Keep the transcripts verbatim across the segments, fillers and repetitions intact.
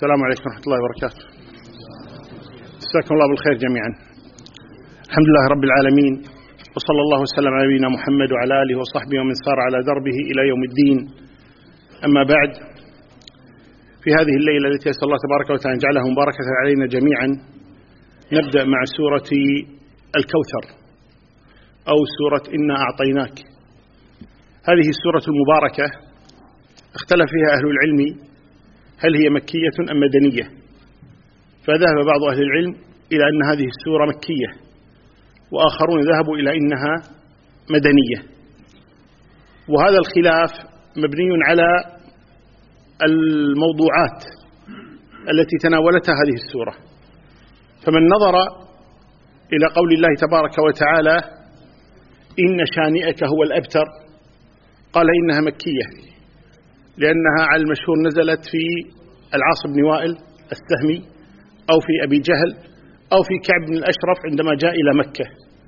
السلام عليكم ورحمة الله وبركاته. جزاكم الله بالخير جميعا. الحمد لله رب العالمين، وصلى الله وسلم على نبينا محمد وعلى آله وصحبه ومن سار على دربه إلى يوم الدين. أما بعد، في هذه الليلة التي أسأل الله تبارك وتعالى أن يجعلها مباركة علينا جميعا، نبدأ مع سورة الكوثر أو سورة إنا أعطيناك. هذه السورة المباركة اختلف فيها أهل العلم هل هي مكية أم مدنية، فذهب بعض أهل العلم إلى أن هذه السورة مكية، وآخرون ذهبوا إلى أنها مدنية. وهذا الخلاف مبني على الموضوعات التي تناولتها هذه السورة. فمن نظر إلى قول الله تبارك وتعالى إن شانئك هو الأبتر، قال إنها مكية لأنها على المشهور نزلت في العاص بن وائل السهمي أو في أبي جهل أو في كعب بن الأشرف عندما جاء إلى مكة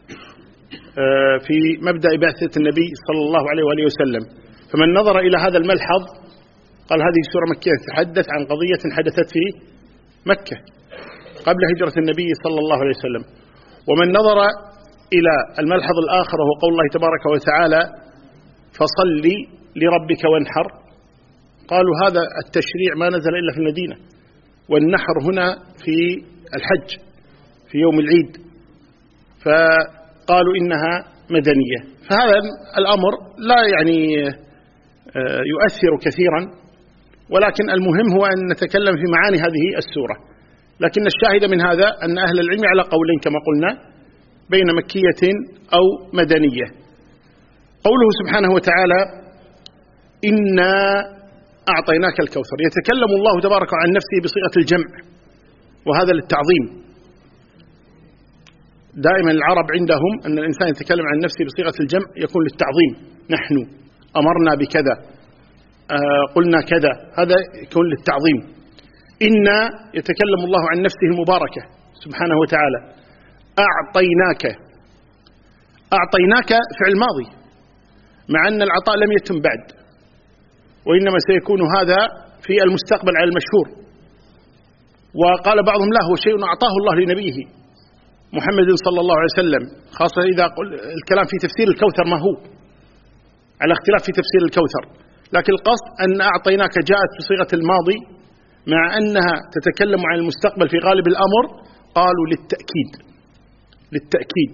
في مبدأ بعثة النبي صلى الله عليه وآله وسلم. فمن نظر إلى هذا الملحظ قال هذه سورة مكية تتحدث عن قضية حدثت في مكة قبل هجرة النبي صلى الله عليه وسلم. ومن نظر إلى الملحظ الآخر وهو قول الله تبارك وتعالى فصل لربك وانحر، قالوا هذا التشريع ما نزل إلا في المدينة، والنحر هنا في الحج في يوم العيد، فقالوا إنها مدنية. فهذا الأمر لا يعني يؤثر كثيرا، ولكن المهم هو أن نتكلم في معاني هذه السورة. لكن الشاهد من هذا أن أهل العلم على قولين كما قلنا بين مكية أو مدنية. قوله سبحانه وتعالى إنا أعطيناك الكوثر، يتكلم الله تبارك عن نفسه بصيغة الجمع، وهذا للتعظيم. دائما العرب عندهم أن الإنسان يتكلم عن نفسه بصيغة الجمع يكون للتعظيم، نحن أمرنا بكذا، آه قلنا كذا، هذا يكون للتعظيم. إنا يتكلم الله عن نفسه المباركة سبحانه وتعالى. أعطيناك، أعطيناك فعل ماضي، مع أن العطاء لم يتم بعد، وإنما سيكون هذا في المستقبل على المشهور. وقال بعضهم لا، هو شيء أعطاه الله لنبيه محمد صلى الله عليه وسلم، خاصة إذا قل الكلام في تفسير الكوثر ما هو على اختلاف في تفسير الكوثر، لكن القصد أن أعطيناك جاءت بصيغة الماضي مع أنها تتكلم عن المستقبل في غالب الأمر، قالوا للتأكيد للتأكيد.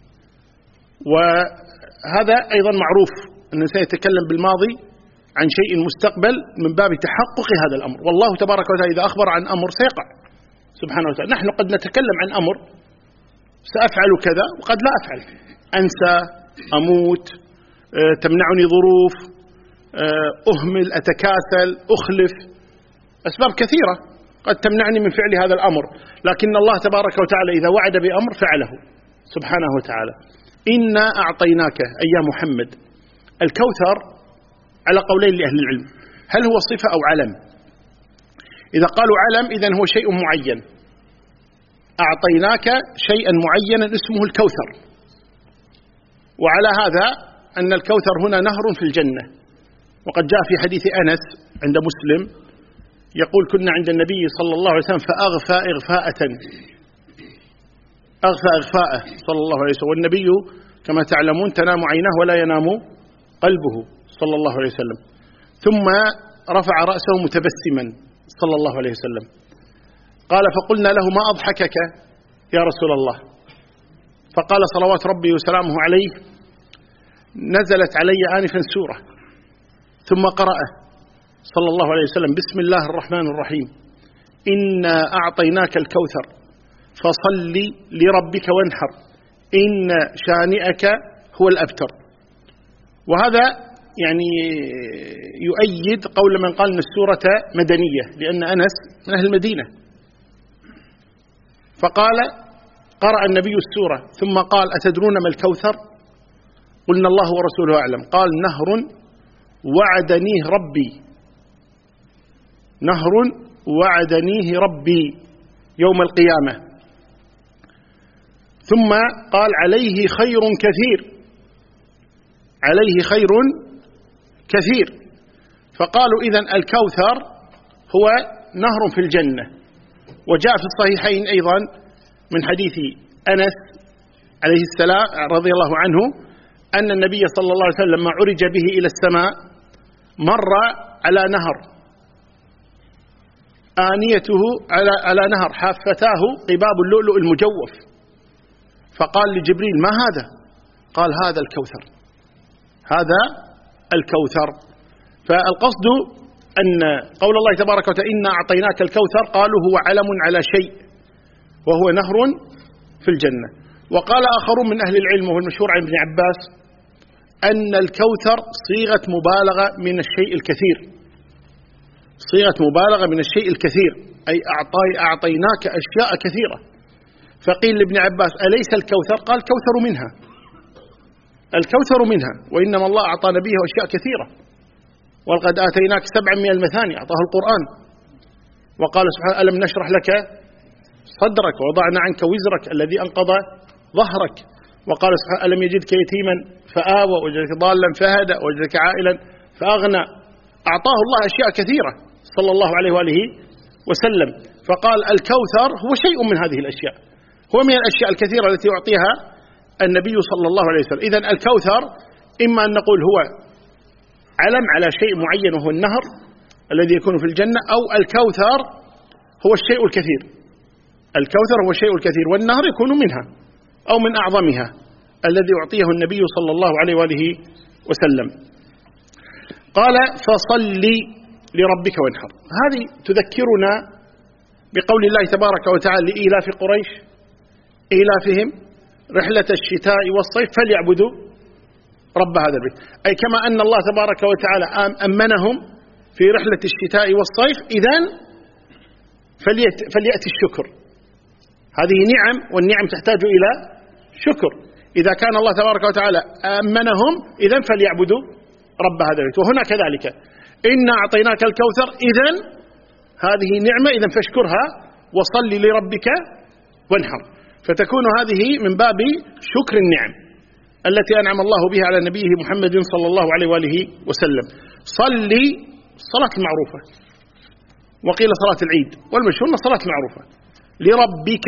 وهذا أيضا معروف أن الإنسان يتكلم بالماضي عن شيء مستقبل من باب تحقق هذا الأمر، والله تبارك وتعالى إذا أخبر عن أمر سيقع سبحانه وتعالى. نحن قد نتكلم عن أمر سأفعل كذا وقد لا أفعل، أنسى، أموت، تمنعني ظروف، أهمل، أتكاسل، أخلف، أسباب كثيرة قد تمنعني من فعل هذا الأمر، لكن الله تبارك وتعالى إذا وعد بأمر فعله سبحانه وتعالى. إنا أعطيناك أي يا محمد الكوثر على قولين لأهل العلم، هل هو صفة أو علم؟ إذا قالوا علم إذن هو شيء معين، أعطيناك شيئا معينا اسمه الكوثر. وعلى هذا أن الكوثر هنا نهر في الجنة، وقد جاء في حديث أنس عند مسلم يقول كنا عند النبي صلى الله عليه وسلم فأغفى إغفاءة، أغفى إغفاءه صلى الله عليه وسلم، والنبي كما تعلمون تنام عيناه ولا ينام قلبه صلى الله عليه وسلم. ثم رفع رأسه متبسما صلى الله عليه وسلم، قال فقلنا له ما أضحكك يا رسول الله؟ فقال صلوات ربي وسلامه عليه نزلت علي آنفا سورة، ثم قرأ صلى الله عليه وسلم بسم الله الرحمن الرحيم إنا أعطيناك الكوثر فصل لربك وانحر إن شانئك هو الأبتر. وهذا يعني يؤيد قول من قال أن السورة مدنية، لأن أنس من أهل المدينة، فقال قرأ النبي السورة ثم قال أتدرون ما الكوثر؟ قلنا الله ورسوله أعلم. قال نهر وعدنيه ربي، نهر وعدنيه ربي يوم القيامة. ثم قال عليه خير كثير، عليه خير كثير. فقالوا إذن الكوثر هو نهر في الجنة. وجاء في الصحيحين أيضا من حديث أنس عليه السلام رضي الله عنه أن النبي صلى الله عليه وسلم لما عرج به إلى السماء مر على نهر آنيته على على نهر حافتاه قباب اللؤلؤ المجوف، فقال لجبريل: ما هذا؟ قال: هذا الكوثر، هذا الكوثر. فالقصد أن قول الله تبارك وتعالى: إنا أعطيناك الكوثر، قالوا هو علم على شيء وهو نهر في الجنة. وقال آخرون من أهل العلم وهو المشهور عن ابن عباس أن الكوثر صيغة مبالغة من الشيء الكثير، صيغة مبالغة من الشيء الكثير، أي أعطي أعطيناك أشياء كثيرة. فقيل لابن عباس: أليس الكوثر؟ قال: الكوثر منها، الكوثر منها، وإنما الله أعطى نبيه أشياء كثيرة، ولقد آتيناك سبعا من المثاني، أعطاه القرآن. وقال سبحانه: ألم نشرح لك صدرك ووضعنا عنك وزرك الذي أنقض ظهرك. وقال سبحانه: ألم يجدك يتيما فآوى، وجدك ضالا فهدى، وجدك عائلا فأغنى. أعطاه الله أشياء كثيرة صلى الله عليه وآله وسلم. فقال: الكوثر هو شيء من هذه الأشياء، هو من الأشياء الكثيرة التي يعطيها النبي صلى الله عليه وسلم. إذن الكوثر إما أن نقول هو علم على شيء معين وهو النهر الذي يكون في الجنة، أو الكوثر هو الشيء الكثير، الكوثر هو الشيء الكثير، والنهر يكون منها أو من أعظمها الذي يعطيه النبي صلى الله عليه وآله وسلم. قال: فصل لربك وانحر. هذه تذكرنا بقول الله تبارك وتعالى لإيلاف قريش إيلافهم رحلة الشتاء والصيف فليعبدوا رب هذا البيت، أي كما أن الله تبارك وتعالى أمنهم في رحلة الشتاء والصيف، إذن فليأتي الشكر. هذه نعم، والنعم تحتاج إلى شكر. إذا كان الله تبارك وتعالى أمنهم إذن فليعبدوا رب هذا البيت. وهنا كذلك: إنا أعطيناك الكوثر، إذن هذه نعمة، إذن فاشكرها وصل لربك وانحر. فتكون هذه من باب شكر النعم التي أنعم الله بها على نبيه محمد صلى الله عليه وآله وسلم. صلي الصلاة المعروفة، وقيل صلاة العيد، والمشهور صلاة معروفة. لربك،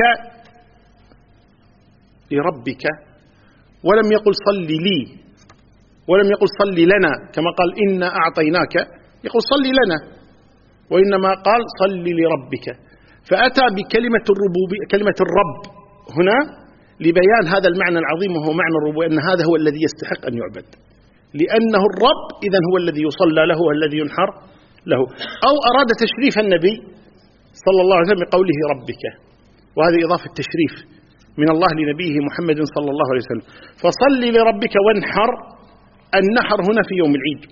لربك، ولم يقل صلي لي، ولم يقل صلي لنا كما قال إنا أعطيناك، يقول صلي لنا، وإنما قال صلي لربك. فأتى بكلمة الربوبية، كلمة الرب هنا لبيان هذا المعنى العظيم وهو معنى الربوبية، أن هذا هو الذي يستحق أن يعبد، لأنه الرب إذن هو الذي يصلى له والذي ينحر له. أو أراد تشريف النبي صلى الله عليه وسلم بقوله ربك، وهذه إضافة تشريف من الله لنبيه محمد صلى الله عليه وسلم. فصل لربك وانحر، النحر هنا في يوم العيد.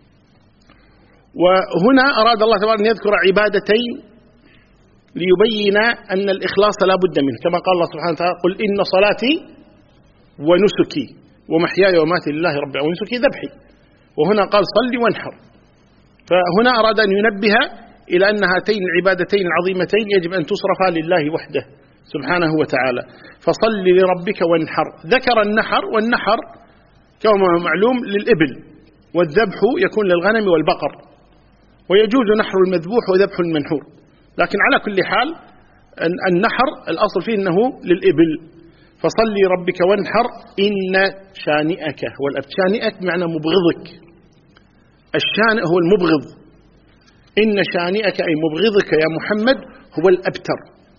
وهنا أراد الله تبارك أن يذكر عبادتين ليبين أن الإخلاص لا بد منه، كما قال الله سبحانه وتعالى: قل إن صلاتي ونسكي ومحياي ومماتي لله رب العالمين، ونسكي ذبحي. وهنا قال صلي وانحر. فهنا أراد أن ينبه إلى أن هاتين العبادتين العظيمتين يجب أن تصرفا لله وحده سبحانه وتعالى. فصل لربك وانحر. ذكر النحر، والنحر كما هو معلوم للإبل، والذبح يكون للغنم والبقر، ويجوز نحر المذبوح وذبح المنحور، لكن على كل حال النحر الأصل فيه أنه للإبل. فصل لربك وانحر إن شانئك هو الأبتر. شانئك معنى مبغضك، الشانئ هو المبغض. إن شانئك أي مبغضك يا محمد هو الأبتر.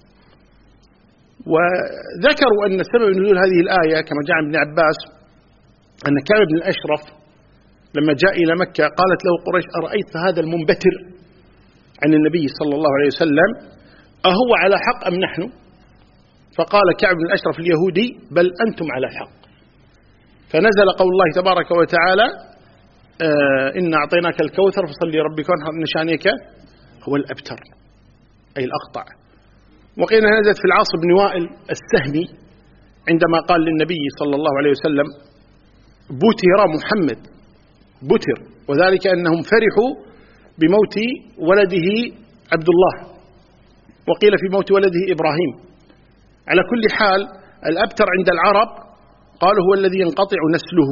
وذكروا أن سبب نزول هذه الآية كما جاء عن ابن عباس أن كعب بن الأشرف لما جاء إلى مكة قالت له قريش: أرأيت هذا المنبتر عن النبي صلى الله عليه وسلم أهو على حق أم نحن؟ فقال كعب بن الأشرف اليهودي: بل أنتم على حق. فنزل قول الله تبارك وتعالى: آه إن أعطيناك الكوثر فصل لربك وانحر إن شانئك هو الأبتر أي الأقطع. وقيل نزلت في العاص بن وائل السهمي عندما قال للنبي صلى الله عليه وسلم: بتر محمد، بتر، وذلك أنهم فرحوا بموت ولده عبد الله، وقيل في موت ولده إبراهيم. على كل حال الأبتر عند العرب قالوا هو الذي ينقطع نسله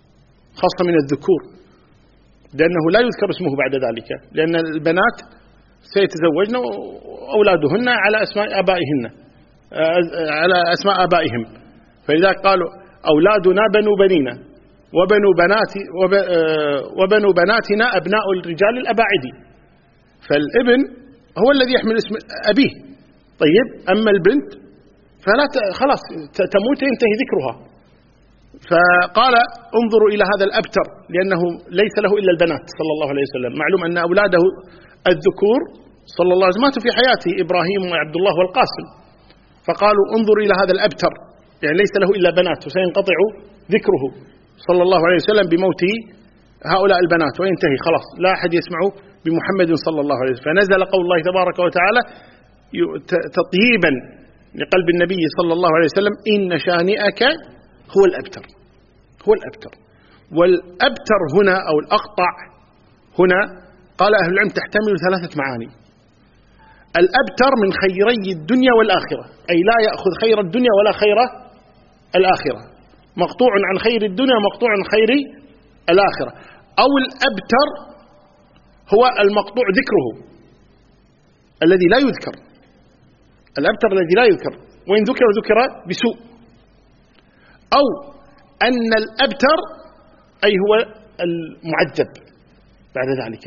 خاصة من الذكور، لأنه لا يذكر اسمه بعد ذلك، لأن البنات سيتزوجن أولادهن على أسماء آبائهن على أسماء آبائهم، فإذا قالوا أولادنا بنو بنينا وبنو بنات وبنو بناتنا أبناء الرجال الأباعدي، فالابن هو الذي يحمل اسم أبيه. طيب أما البنت فلا خلاص تموت ينتهي ذكرها. فقال انظروا إلى هذا الأبتر لأنه ليس له إلا البنات صلى الله عليه وسلم. معلوم أن أولاده الذكور صلى الله عليه وسلم ماتوا في حياته، إبراهيم وعبد الله والقاسم، فقالوا انظروا إلى هذا الأبتر يعني ليس له إلا بنات وسينقطع ذكره صلى الله عليه وسلم بموت هؤلاء البنات وينتهي خلاص لا أحد يسمع بمحمد صلى الله عليه وسلم. فنزل قول الله تبارك وتعالى تطييبا لقلب النبي صلى الله عليه وسلم إن شانئك هو الأبتر. هو الأبتر. والأبتر هنا أو الأقطع هنا قال أهل العلم تحتمل ثلاثة معاني. الأبتر من خيري الدنيا والآخرة، أي لا يأخذ خير الدنيا ولا خير الآخرة، مقطوع عن خير الدنيا مقطوع عن خير الآخرة. أو الأبتر هو المقطوع ذكره الذي لا يذكر، الأبتر الذي لا يذكر وإن ذكر ذكر بسوء. أو أن الأبتر أي هو المعذب بعد ذلك.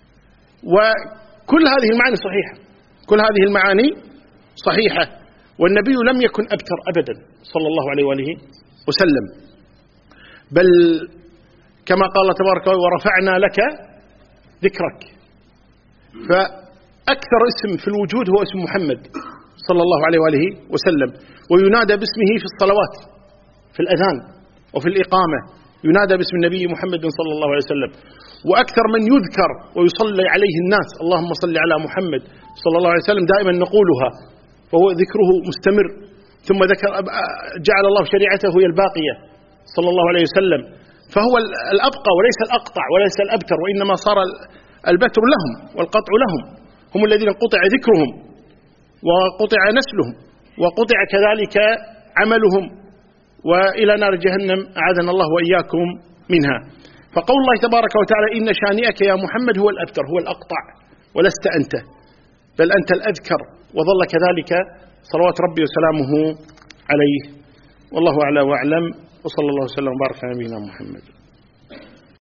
وكل هذه المعاني صحيحة، كل هذه المعاني صحيحة، والنبي لم يكن أبتر أبدا صلى الله عليه وآله وسلم، بل كما قال الله تبارك ورفعنا لك ذكرك. فأكثر اسم في الوجود هو اسم محمد صلى الله عليه وآله وسلم، وينادى باسمه في الصلوات في الأذان وفي الإقامة ينادى باسم النبي محمد صلى الله عليه وسلم. وأكثر من يذكر ويصلي عليه الناس اللهم صل على محمد صلى الله عليه وسلم دائما نقولها، وهو ذكره مستمر. ثم ذكر جعل الله شريعته هي الباقية صلى الله عليه وسلم، فهو الأبقى وليس الأقطع وليس الأبتر، وإنما صار البتر لهم والقطع لهم، هم الذين قطع ذكرهم وقطع نسلهم وقطع كذلك عملهم وإلى نار جهنم أعاذنا الله وإياكم منها. فقول الله تبارك وتعالى إن شانئك يا محمد هو الأبتر هو الأقطع، ولست أنت بل أنت الأذكر، وظل كذلك صلوات ربي وسلامه عليه. والله أعلى وأعلم، وصلى الله وسلم وبارك على نبينا محمد.